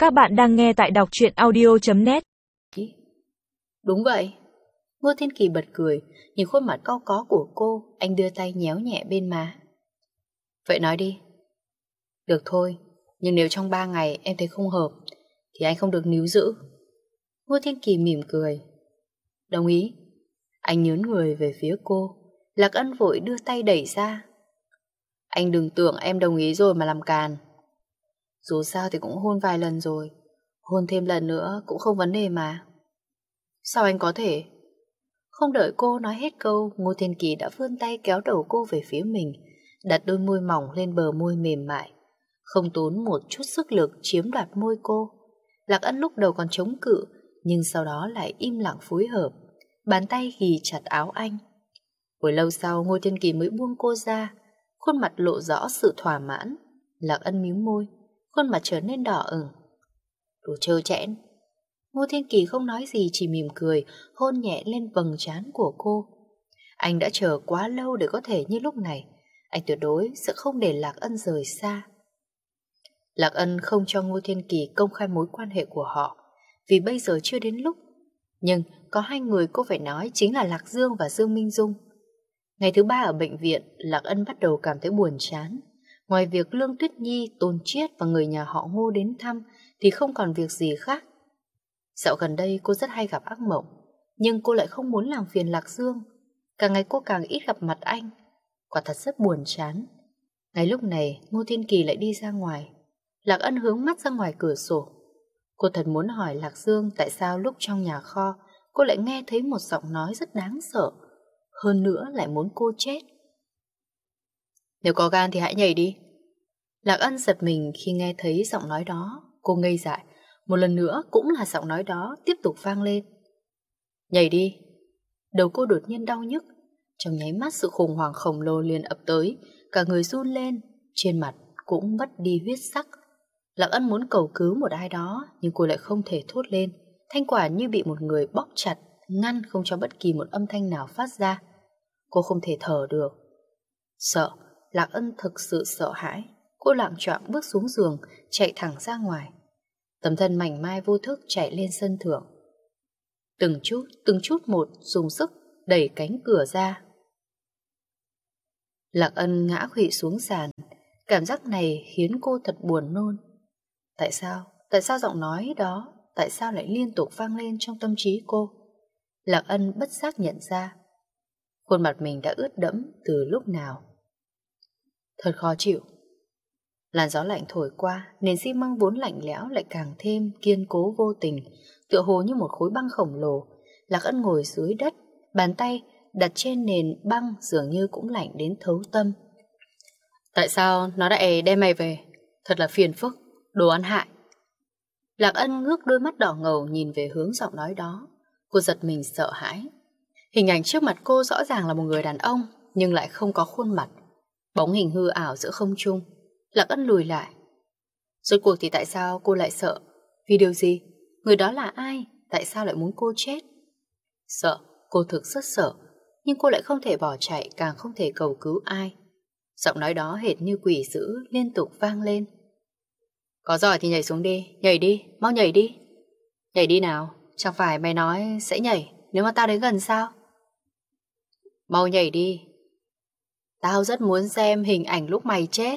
Các bạn đang nghe tại đọc truyện audio.net. Đúng vậy. Ngô Thiên Kỳ bật cười, nhìn khuôn mặt cau có của cô, anh đưa tay nhéo nhẹ bên má. Vậy nói đi. Được thôi, nhưng nếu trong 3 ngày em thấy không hợp, thì anh không được níu giữ. Ngô Thiên Kỳ mỉm cười. Đồng ý. Anh nhớn người về phía cô. Lạc Ân vội đưa tay đẩy ra. Anh đừng tưởng em đồng ý rồi mà làm càn. Dù sao thì cũng hôn vài lần rồi, hôn thêm lần nữa cũng không vấn đề mà. Sao anh có thể? Không đợi cô nói hết câu, Ngô Thiên Kỳ đã vươn tay kéo đầu cô về phía mình, đặt đôi môi mỏng lên bờ môi mềm mại, không tốn một chút sức lực chiếm đoạt môi cô. Lạc Ân lúc đầu còn chống cự, nhưng sau đó lại im lặng phối hợp, bàn tay ghì chặt áo anh. Hồi lâu sau Ngô Thiên Kỳ mới buông cô ra, khuôn mặt lộ rõ sự thỏa mãn. Lạc Ân mím môi, khuôn mặt trở nên đỏ ửng. Đồ trơ trẽn. Ngô Thiên Kỳ không nói gì, chỉ mỉm cười, hôn nhẹ lên vầng trán của cô. Anh đã chờ quá lâu để có thể như lúc này. Anh tuyệt đối sẽ không để Lạc Ân rời xa. Lạc Ân không cho Ngô Thiên Kỳ công khai mối quan hệ của họ, vì bây giờ chưa đến lúc. Nhưng có hai người cô phải nói, chính là Lạc Dương và Dương Minh Dung. Ngày thứ 3 ở bệnh viện, Lạc Ân bắt đầu cảm thấy buồn chán. Ngoài việc Lương Tuyết Nhi, Tôn Chiết và người nhà họ Ngô đến thăm thì không còn việc gì khác. Dạo gần đây cô rất hay gặp ác mộng, nhưng cô lại không muốn làm phiền Lạc Dương. Càng ngày cô càng ít gặp mặt anh. Quả thật rất buồn chán. Ngay lúc này Ngô Thiên Kỳ lại đi ra ngoài. Lạc Ân hướng mắt ra ngoài cửa sổ. Cô thật muốn hỏi Lạc Dương tại sao lúc trong nhà kho cô lại nghe thấy một giọng nói rất đáng sợ, hơn nữa lại muốn cô chết. Nếu có gan thì hãy nhảy đi. Lạc Ân giật mình khi nghe thấy giọng nói đó. Cô ngây dại. Một lần nữa cũng là giọng nói đó tiếp tục vang lên. Nhảy đi. Đầu cô đột nhiên đau nhức. Trong nháy mắt sự khủng hoảng khổng lồ liền ập tới. Cả người run lên. Trên mặt cũng mất đi huyết sắc. Lạc Ân muốn cầu cứu một ai đó, nhưng cô lại không thể thốt lên. Thanh quản như bị một người bóp chặt, ngăn không cho bất kỳ một âm thanh nào phát ra. Cô không thể thở được. Sợ. Lạc Ân thực sự sợ hãi. Cô loạng choạng bước xuống giường, chạy thẳng ra ngoài. Tấm thân mảnh mai vô thức chạy lên sân thượng. Từng chút một dùng sức đẩy cánh cửa ra. Lạc Ân ngã khuỵu xuống sàn. Cảm giác này khiến cô thật buồn nôn. Tại sao? Tại sao giọng nói đó? Tại sao lại liên tục vang lên trong tâm trí cô? Lạc Ân bất giác nhận ra khuôn mặt mình đã ướt đẫm từ lúc nào. Thật khó chịu. Làn gió lạnh thổi qua, nền xi măng vốn lạnh lẽo lại càng thêm kiên cố vô tình, tựa hồ như một khối băng khổng lồ. Lạc Ân ngồi dưới đất, bàn tay đặt trên nền băng dường như cũng lạnh đến thấu tâm. Tại sao nó lại đem mày về? Thật là phiền phức, đồ ăn hại. Lạc Ân ngước đôi mắt đỏ ngầu nhìn về hướng giọng nói đó. Cô giật mình sợ hãi. Hình ảnh trước mặt cô rõ ràng là một người đàn ông, nhưng lại không có khuôn mặt. Bóng hình hư ảo giữa không trung. Lạc Ân lùi lại. Rốt cuộc thì tại sao cô lại sợ? Vì điều gì? Người đó là ai? Tại sao lại muốn cô chết? Sợ, cô thực rất sợ. Nhưng cô lại không thể bỏ chạy, càng không thể cầu cứu ai. Giọng nói đó hệt như quỷ dữ liên tục vang lên. Có giỏi thì nhảy xuống đi, mau nhảy đi. Nhảy đi nào, chẳng phải mày nói sẽ nhảy nếu mà tao đến gần sao? Mau nhảy đi. Tao rất muốn xem hình ảnh lúc mày chết.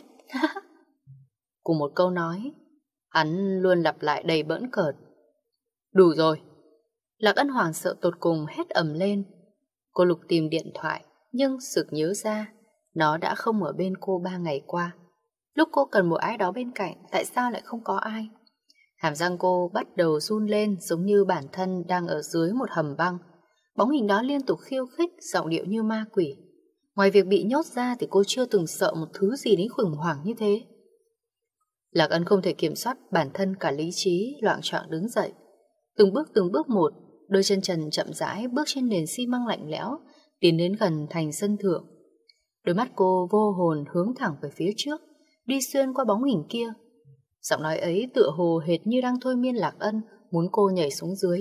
Cùng một câu nói, hắn luôn lặp lại đầy bỡn cợt. Đủ rồi. Lạc Ân hoảng sợ tột cùng hét ầm lên. Cô lục tìm điện thoại, nhưng sực nhớ ra nó đã không ở bên cô 3 ngày qua. Lúc cô cần một ai đó bên cạnh, tại sao lại không có ai? Hàm răng cô bắt đầu run lên, giống như bản thân đang ở dưới một hầm băng. Bóng hình đó liên tục khiêu khích, giọng điệu như ma quỷ. Ngoài việc bị nhốt ra thì cô chưa từng sợ một thứ gì đến khủng hoảng như thế. Lạc Ân không thể kiểm soát bản thân, cả lý trí loạng choạng đứng dậy. Từng bước một, đôi chân trần chậm rãi bước trên nền xi măng lạnh lẽo, tiến đến gần thành sân thượng. Đôi mắt cô vô hồn hướng thẳng về phía trước, đi xuyên qua bóng hình kia. Giọng nói ấy tựa hồ hệt như đang thôi miên Lạc Ân, muốn cô nhảy xuống dưới.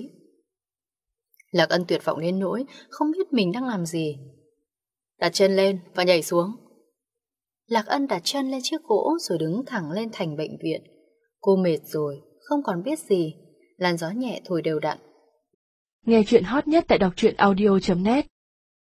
Lạc Ân tuyệt vọng đến nỗi không biết mình đang làm gì. Đặt chân lên và nhảy xuống. Lạc Ân đặt chân lên chiếc gỗ rồi đứng thẳng lên thành bệnh viện. Cô mệt rồi, không còn biết gì. Làn gió nhẹ thổi đều đặn. Nghe chuyện hot nhất tại đọc truyện audio.net